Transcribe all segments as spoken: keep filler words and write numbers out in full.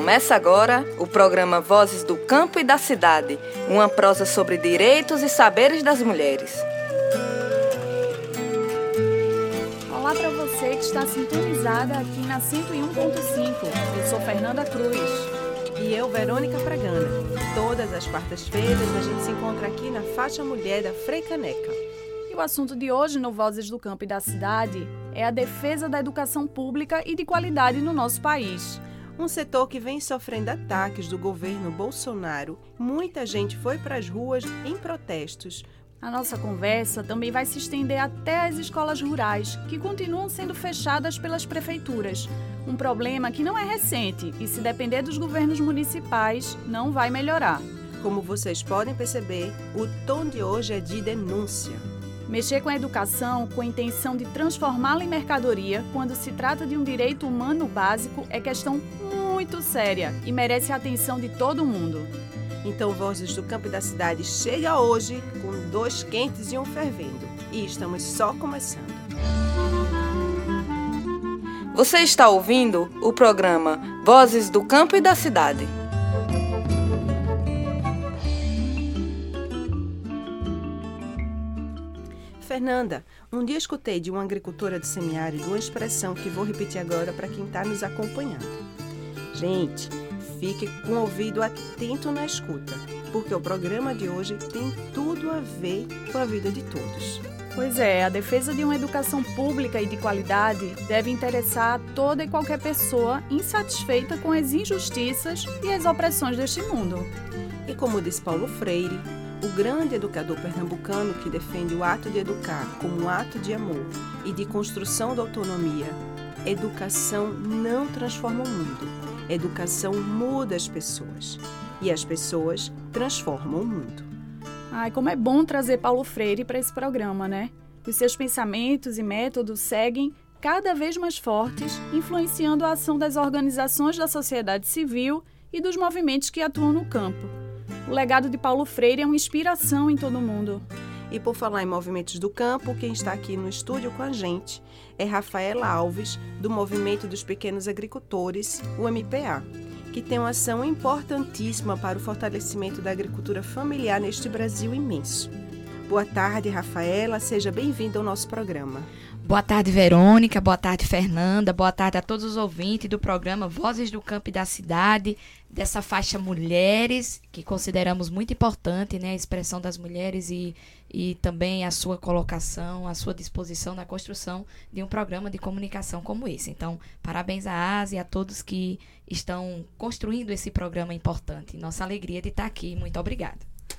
Começa agora o programa Vozes do Campo e da Cidade, uma prosa sobre direitos e saberes das mulheres. Olá para você que está sintonizada aqui na cento e um ponto cinco. Eu sou Fernanda Cruz. E eu, Verônica Pragana. Todas as quartas-feiras a gente se encontra aqui na Faixa Mulher da Frei Caneca. E o assunto de hoje no Vozes do Campo e da Cidade é a defesa da educação pública e de qualidade no nosso país. Um setor que vem sofrendo ataques do governo Bolsonaro. Muita gente foi para as ruas em protestos. A nossa conversa também vai se estender até as escolas rurais, que continuam sendo fechadas pelas prefeituras. Um problema que não é recente e, se depender dos governos municipais, não vai melhorar. Como vocês podem perceber, o tom de hoje é de denúncia. Mexer com a educação com a intenção de transformá-la em mercadoria, quando se trata de um direito humano básico, é questão muito séria e merece a atenção de todo mundo. Então, Vozes do Campo e da Cidade chega hoje com dois quentes e um fervendo. E estamos só começando. Você está ouvindo o programa Vozes do Campo e da Cidade. Fernanda, um dia escutei de uma agricultora do semiárido uma expressão que vou repetir agora para quem está nos acompanhando. Gente, fique com o ouvido atento na escuta, porque o programa de hoje tem tudo a ver com a vida de todos. Pois é, a defesa de uma educação pública e de qualidade deve interessar a toda e qualquer pessoa insatisfeita com as injustiças e as opressões deste mundo. E como diz Paulo Freire, o grande educador pernambucano que defende o ato de educar como um ato de amor e de construção da autonomia, educação não transforma o mundo, educação muda as pessoas e as pessoas transformam o mundo. Ai, como é bom trazer Paulo Freire para esse programa, né? Os seus pensamentos e métodos seguem cada vez mais fortes, influenciando a ação das organizações da sociedade civil e dos movimentos que atuam no campo. O legado de Paulo Freire é uma inspiração em todo mundo. E por falar em movimentos do campo, quem está aqui no estúdio com a gente é Rafaela Alves, do Movimento dos Pequenos Agricultores, o M P A, que tem uma ação importantíssima para o fortalecimento da agricultura familiar neste Brasil imenso. Boa tarde, Rafaela, seja bem-vinda ao nosso programa. Boa tarde, Verônica, boa tarde, Fernanda, boa tarde a todos os ouvintes do programa Vozes do Campo e da Cidade, dessa faixa Mulheres, que consideramos muito importante, né, a expressão das mulheres e, e também a sua colocação, a sua disposição na construção de um programa de comunicação como esse. Então, parabéns à Ásia e a todos que estão construindo esse programa importante. Nossa alegria de estar aqui. Muito obrigada.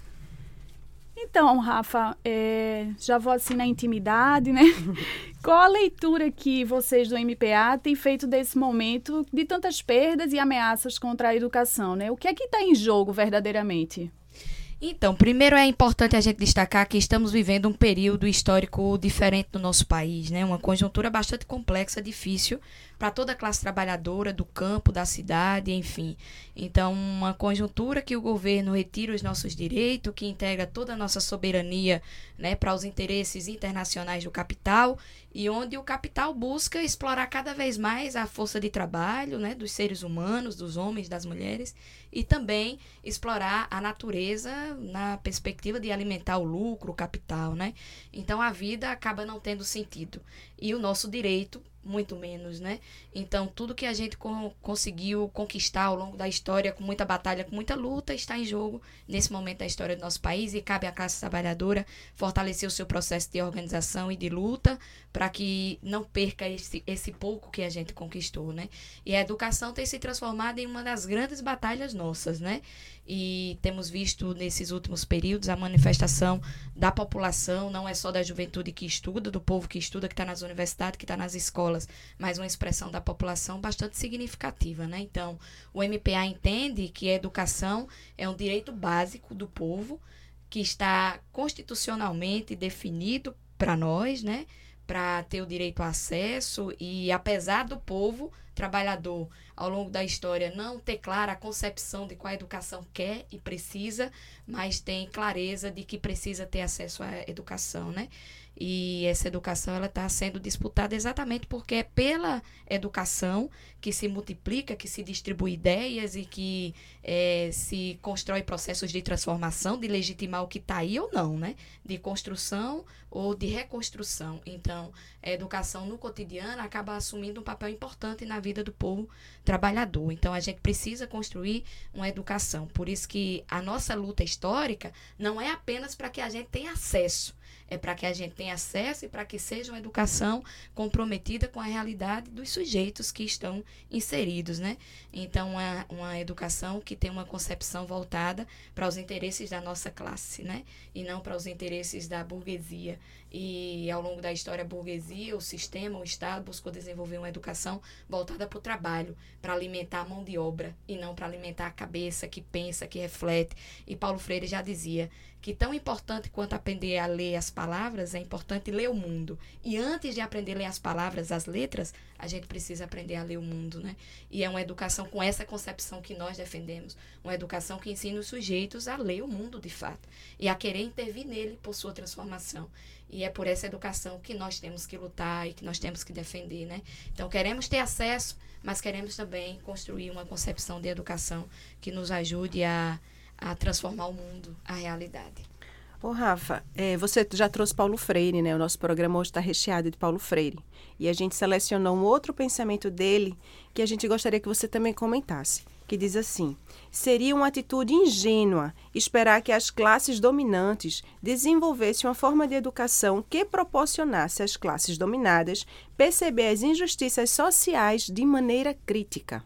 Então, Rafa, é, já vou assim na intimidade, né? Qual a leitura que vocês do M P A têm feito desse momento de tantas perdas e ameaças contra a educação, né? O que é que está em jogo verdadeiramente? Então, primeiro é importante a gente destacar que estamos vivendo um período histórico diferente no nosso país, né? Uma conjuntura bastante complexa, difícil para toda a classe trabalhadora do campo, da cidade, enfim. Então, uma conjuntura que o governo retira os nossos direitos, que integra toda a nossa soberania, né, para os interesses internacionais do capital e onde o capital busca explorar cada vez mais a força de trabalho, né, dos seres humanos, dos homens, das mulheres, e também explorar a natureza na perspectiva de alimentar o lucro, o capital, né? Então, a vida acaba não tendo sentido. E o nosso direito, muito menos, né? Então, tudo que a gente co- conseguiu conquistar ao longo da história, com muita batalha, com muita luta, está em jogo nesse momento da história do nosso país e cabe à classe trabalhadora fortalecer o seu processo de organização e de luta para que não perca esse, esse pouco que a gente conquistou, né? E a educação tem se transformado em uma das grandes batalhas nossas, né? E temos visto nesses últimos períodos a manifestação da população, não é só da juventude que estuda, do povo que estuda, que está nas universidades, que está nas escolas, mas uma expressão da população bastante significativa, né? Então, o M P A entende que a educação é um direito básico do povo, que está constitucionalmente definido para nós, né? Para ter o direito a acesso e, apesar do povo trabalhador, ao longo da história, não ter clara a concepção de qual a educação quer e precisa, mas tem clareza de que precisa ter acesso à educação, né? E essa educação ela está sendo disputada exatamente porque é pela educação que se multiplica, que se distribui ideias e que é, se constrói processos de transformação, de legitimar o que está aí ou não, né? De construção ou de reconstrução. Então, a educação no cotidiano acaba assumindo um papel importante na vida do povo trabalhador. Então, a gente precisa construir uma educação. Por isso que a nossa luta histórica não é apenas para que a gente tenha acesso, é para que a gente tenha acesso e para que seja uma educação comprometida com a realidade dos sujeitos que estão inseridos, né? Então, uma, uma educação que tem uma concepção voltada para os interesses da nossa classe, né? E não para os interesses da burguesia. E, ao longo da história, a burguesia, o sistema, o Estado buscou desenvolver uma educação voltada para o trabalho, para alimentar a mão de obra e não para alimentar a cabeça que pensa, que reflete. E Paulo Freire já dizia que tão importante quanto aprender a ler as palavras, é importante ler o mundo. E antes de aprender a ler as palavras, as letras, a gente precisa aprender a ler o mundo, né? E é uma educação com essa concepção que nós defendemos. Uma educação que ensina os sujeitos a ler o mundo de fato e a querer intervir nele por sua transformação. E é por essa educação que nós temos que lutar e que nós temos que defender, né? Então, queremos ter acesso, mas queremos também construir uma concepção de educação que nos ajude a a transformar o mundo, a realidade. Ô Rafa, é, você já trouxe Paulo Freire, né? O nosso programa hoje está recheado de Paulo Freire. E a gente selecionou um outro pensamento dele que a gente gostaria que você também comentasse, que diz assim: seria uma atitude ingênua esperar que as classes dominantes desenvolvessem uma forma de educação que proporcionasse às classes dominadas perceber as injustiças sociais de maneira crítica.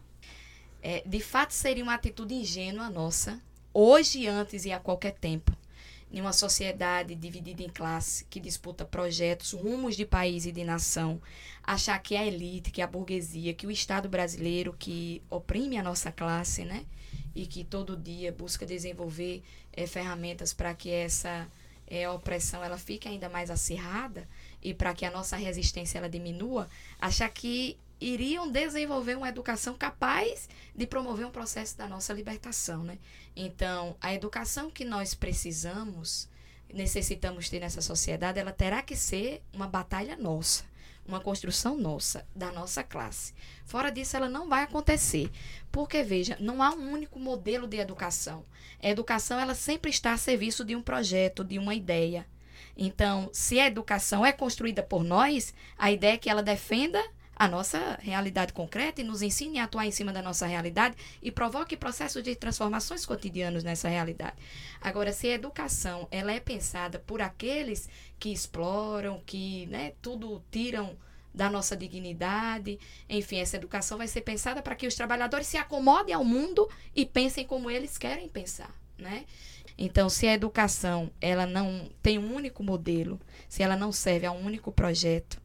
É, de fato, seria uma atitude ingênua nossa, hoje, antes e a qualquer tempo, em uma sociedade dividida em classe, que disputa projetos, rumos de país e de nação, achar que a elite, que a burguesia, que o Estado brasileiro, que oprime a nossa classe, né? E que todo dia busca desenvolver é, ferramentas para que essa é, opressão ela fique ainda mais acirrada e para que a nossa resistência ela diminua, achar que iriam desenvolver uma educação capaz de promover um processo da nossa libertação, né? Então, a educação que nós precisamos, necessitamos ter nessa sociedade, ela terá que ser uma batalha nossa, uma construção nossa, da nossa classe. Fora disso, ela não vai acontecer. Porque, veja, não há um único modelo de educação. A educação, ela sempre está a serviço de um projeto, de uma ideia. Então, se a educação é construída por nós, a ideia é que ela defenda a nossa realidade concreta e nos ensine a atuar em cima da nossa realidade e provoque processos de transformações cotidianos nessa realidade. Agora, se a educação ela é pensada por aqueles que exploram, que né, tudo tiram da nossa dignidade, enfim, essa educação vai ser pensada para que os trabalhadores se acomodem ao mundo e pensem como eles querem pensar, né? Então, se a educação ela não tem um único modelo, se ela não serve a um único projeto,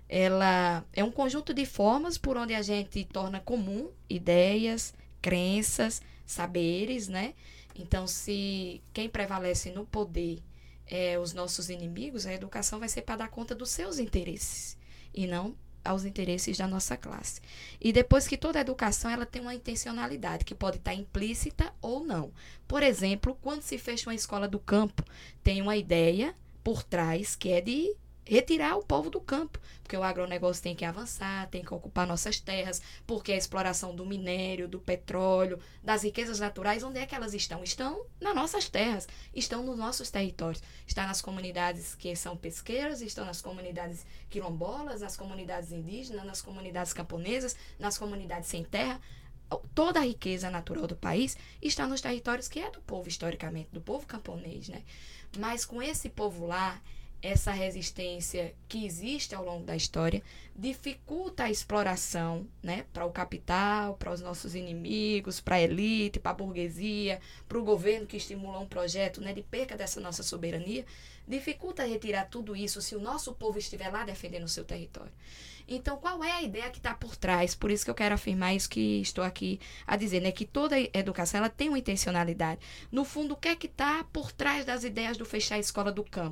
ela é um conjunto de formas por onde a gente torna comum ideias, crenças, saberes, né? Então, se quem prevalece no poder é os nossos inimigos, a educação vai ser para dar conta dos seus interesses e não aos interesses da nossa classe. E depois que toda a educação ela tem uma intencionalidade que pode estar implícita ou não. Por exemplo, quando se fecha uma escola do campo, tem uma ideia por trás que é de retirar o povo do campo, porque o agronegócio tem que avançar, tem que ocupar nossas terras, porque a exploração do minério, do petróleo, das riquezas naturais, onde é que elas estão? Estão nas nossas terras, estão nos nossos territórios, estão nas comunidades que são pesqueiras, estão nas comunidades quilombolas, nas comunidades indígenas, nas comunidades camponesas, nas comunidades sem terra. Toda a riqueza natural do país está nos territórios que é do povo, historicamente, do povo camponês, né? Mas com esse povo lá, essa resistência que existe ao longo da história dificulta a exploração, né, para o capital, para os nossos inimigos, para a elite, para a burguesia, para o governo que estimula um projeto, né, de perca dessa nossa soberania, dificulta retirar tudo isso se o nosso povo estiver lá defendendo o seu território. Então, qual é a ideia que está por trás? Por isso que eu quero afirmar isso que estou aqui a dizer, né? Que toda educação ela tem uma intencionalidade. No fundo, o que é que está por trás das ideias do fechar a escola do campo?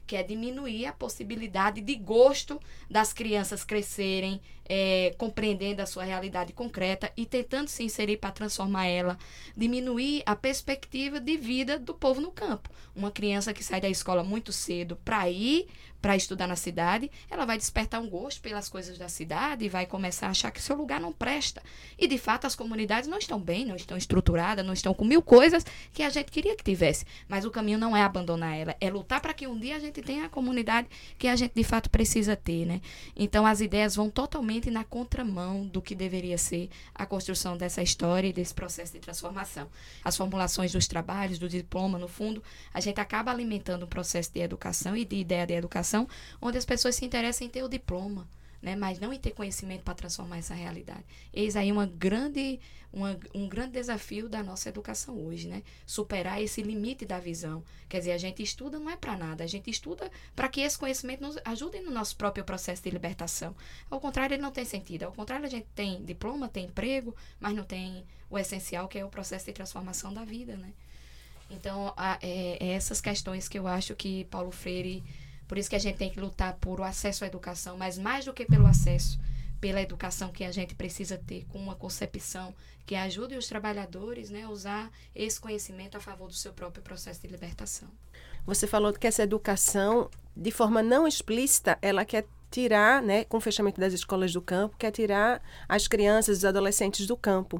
que é diminuir a possibilidade de gosto das crianças crescerem, é, compreendendo a sua realidade concreta e tentando se inserir para transformar ela, diminuir a perspectiva de vida do povo no campo. Uma criança que sai da escola muito cedo para ir para estudar na cidade, ela vai despertar um gosto pelas coisas da cidade e vai começar a achar que seu lugar não presta. E, de fato, as comunidades não estão bem, não estão estruturadas, não estão com mil coisas que a gente queria que tivesse. Mas o caminho não é abandonar ela, é lutar para que um dia a gente tenha a comunidade que a gente, de fato, precisa ter, né? Então, as ideias vão totalmente na contramão do que deveria ser a construção dessa história e desse processo de transformação. As formulações dos trabalhos, do diploma, no fundo, a gente acaba alimentando um processo de educação e de ideia de educação onde as pessoas se interessam em ter o diploma, né, mas não em ter conhecimento para transformar essa realidade. Eis aí uma grande, uma, um grande desafio da nossa educação hoje, né? Superar esse limite da visão. Quer dizer, a gente estuda não é para nada, a gente estuda para que esse conhecimento nos ajude no nosso próprio processo de libertação. Ao contrário, ele não tem sentido. Ao contrário, a gente tem diploma, tem emprego, mas não tem o essencial, que é o processo de transformação da vida, né? Então, a, é, é essas questões que eu acho que Paulo Freire... Por isso que a gente tem que lutar por o acesso à educação, mas mais do que pelo acesso, pela educação que a gente precisa ter, com uma concepção que ajude os trabalhadores, né, a usar esse conhecimento a favor do seu próprio processo de libertação. Você falou que essa educação, de forma não explícita, ela quer tirar, né, com o fechamento das escolas do campo, quer tirar as crianças, os adolescentes do campo.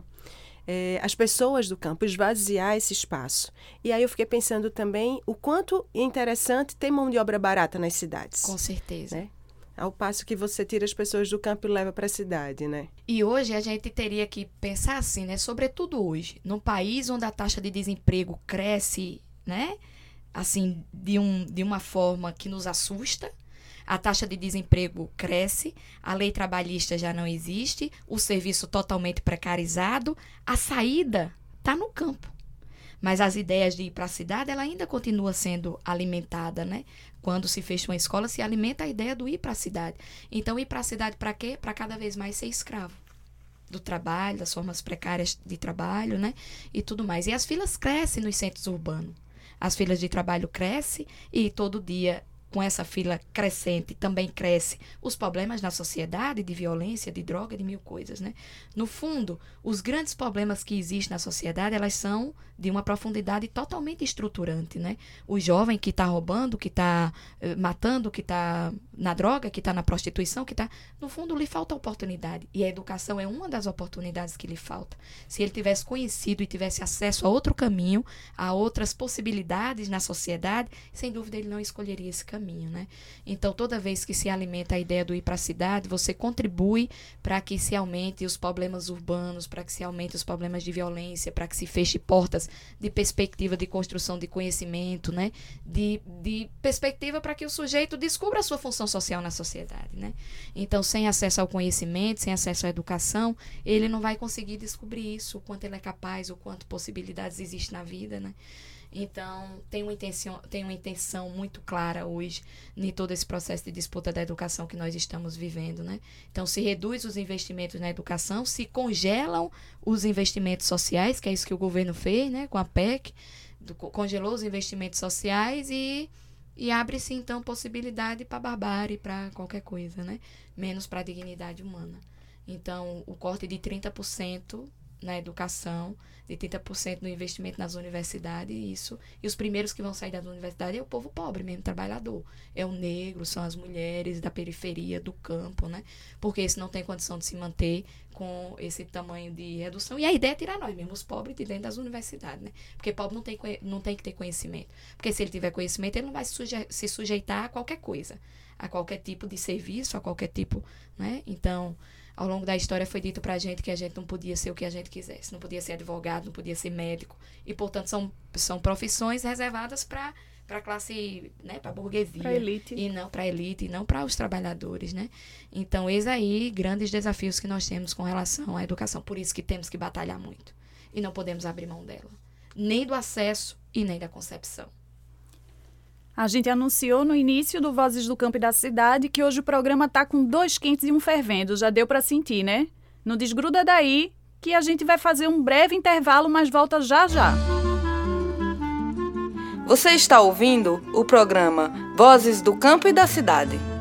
É, as pessoas do campo, esvaziar esse espaço. E aí eu fiquei pensando também o quanto é interessante ter mão de obra barata nas cidades. Com certeza. Né? Ao passo que você tira as pessoas do campo e leva para a cidade, né? E hoje a gente teria que pensar assim, né? Sobretudo hoje, num país onde a taxa de desemprego cresce, né? Assim, de, um, de uma forma que nos assusta. A taxa de desemprego cresce, a lei trabalhista já não existe, o serviço totalmente precarizado, a saída está no campo. Mas as ideias de ir para a cidade, ela ainda continua sendo alimentada, né? Quando se fecha uma escola, se alimenta a ideia do ir para a cidade. Então, ir para a cidade para quê? Para cada vez mais ser escravo do trabalho, das formas precárias de trabalho, né? E tudo mais. E as filas crescem nos centros urbanos. As filas de trabalho crescem e todo dia... com essa fila crescente, também cresce os problemas na sociedade, de violência, de droga, de mil coisas, né? No fundo, os grandes problemas que existem na sociedade, elas são de uma profundidade totalmente estruturante, né? O jovem que está roubando, que está uh, matando, que está na droga, que está na prostituição, que está... No fundo, lhe falta oportunidade. E a educação é uma das oportunidades que lhe falta. Se ele tivesse conhecido e tivesse acesso a outro caminho, a outras possibilidades na sociedade, sem dúvida ele não escolheria esse caminho, né? Então, toda vez que se alimenta a ideia do ir para a cidade, você contribui para que se aumente os problemas urbanos, para que se aumente os problemas de violência, para que se feche portas de perspectiva de construção de conhecimento, né? De, de perspectiva para que o sujeito descubra a sua função social na sociedade, né? Então, sem acesso ao conhecimento, sem acesso à educação, ele não vai conseguir descobrir isso, o quanto ele é capaz, o quanto possibilidades existem na vida, né? Então, tem uma intenção, tem uma intenção muito clara hoje em todo esse processo de disputa da educação que nós estamos vivendo, né? Então, se reduz os investimentos na educação, se congelam os investimentos sociais, que é isso que o governo fez, né? Com a P E C, do, congelou os investimentos sociais e, e abre-se, então, possibilidade para barbárie, para qualquer coisa, né? Menos para a dignidade humana. Então, o corte de trinta por cento na educação, de trinta por cento no investimento nas universidades, e isso, e os primeiros que vão sair das universidades é o povo pobre mesmo, trabalhador. É o negro, são as mulheres da periferia, do campo, né? Porque esse não tem condição de se manter com esse tamanho de redução. E a ideia é tirar nós mesmos, os pobres, de dentro das universidades, né? Porque pobre não tem, não tem que ter conhecimento. Porque se ele tiver conhecimento, ele não vai se, suje- se sujeitar a qualquer coisa, a qualquer tipo de serviço, a qualquer tipo, né? Então, ao longo da história foi dito pra gente que a gente não podia ser o que a gente quisesse. Não podia ser advogado, não podia ser médico. E, portanto, são, são profissões reservadas para a classe, né, para a burguesia. Para a elite. E não para a elite, e não para os trabalhadores, né? Então, eis aí grandes desafios que nós temos com relação à educação. Por isso que temos que batalhar muito. E não podemos abrir mão dela. Nem do acesso e nem da concepção. A gente anunciou no início do Vozes do Campo e da Cidade que hoje o programa está com dois quentes e um fervendo. Já deu para sentir, né? Não desgruda daí que a gente vai fazer um breve intervalo, mas volta já já. Você está ouvindo o programa Vozes do Campo e da Cidade.